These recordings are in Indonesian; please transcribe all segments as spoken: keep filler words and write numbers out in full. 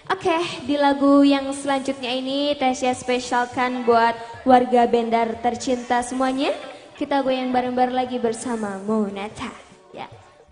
Oke, di lagu yang selanjutnya ini Tasya spesialkan buat warga Bendar tercinta semuanya. Kita goyang bareng-bareng lagi bersama Monata. Ya.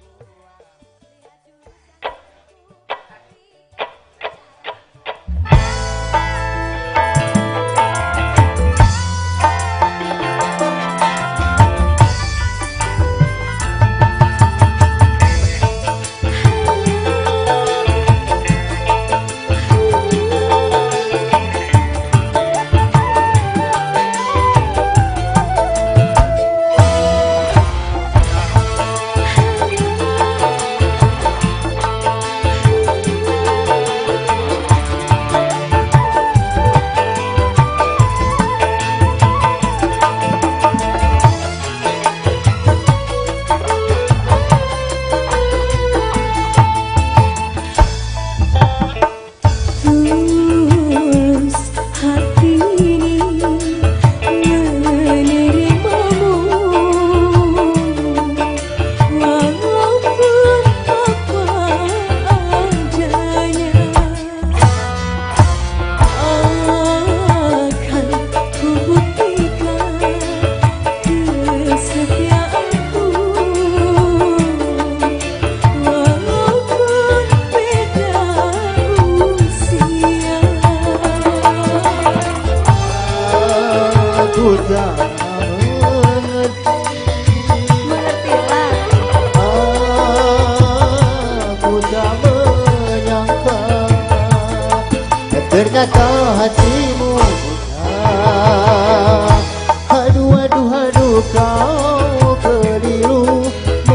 Ternyata hatimu buta. Aduh, aduh, aduh, kau keliru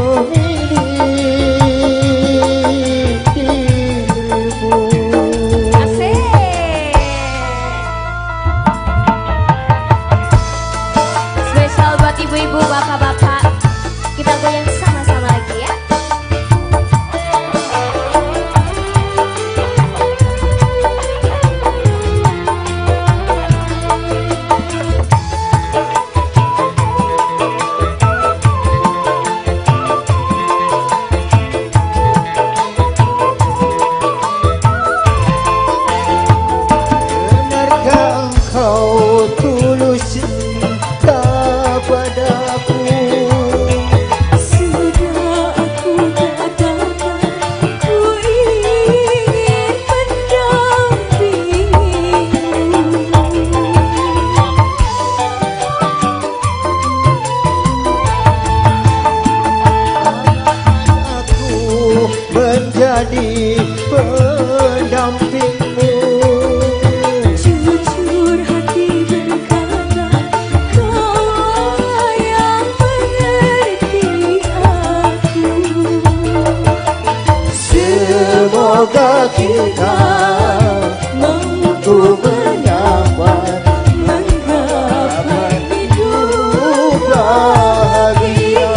memilih dirimu. Asik. Spesial buat ibu-ibu, bapak-bapak. Kita goyang sama-sama lagi ya. Menjadi pendampingmu. Jujur hati berkata, kau yang mengerti aku. Semoga kita mampu mendapat menggapai hidup bahagia.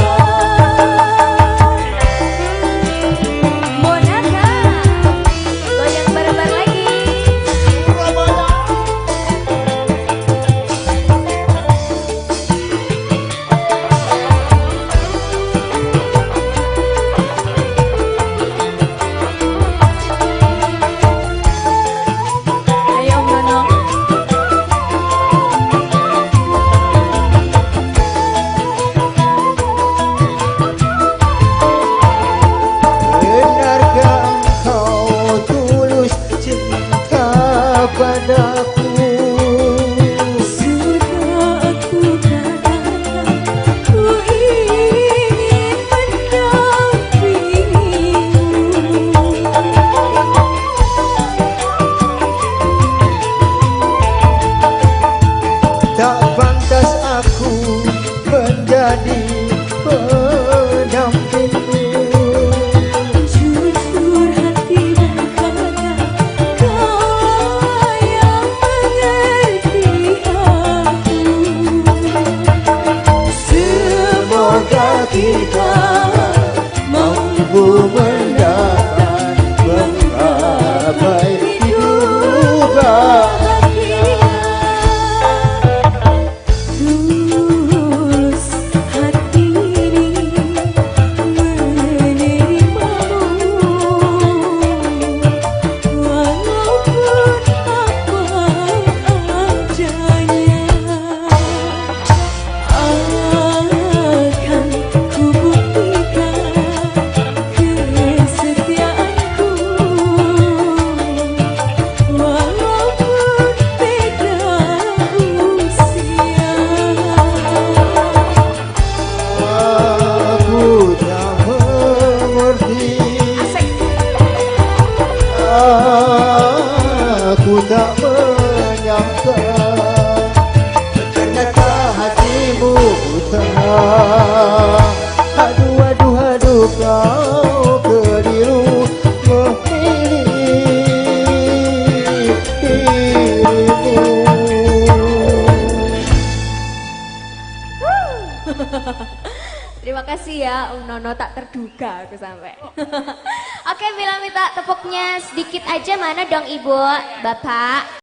Kita mampu mendapat menggapai hidup bahagia. Tulus hati ini no tak terduga aku sampai. Oke, bila minta tepuknya sedikit aja, mana dong Ibu, Bapak?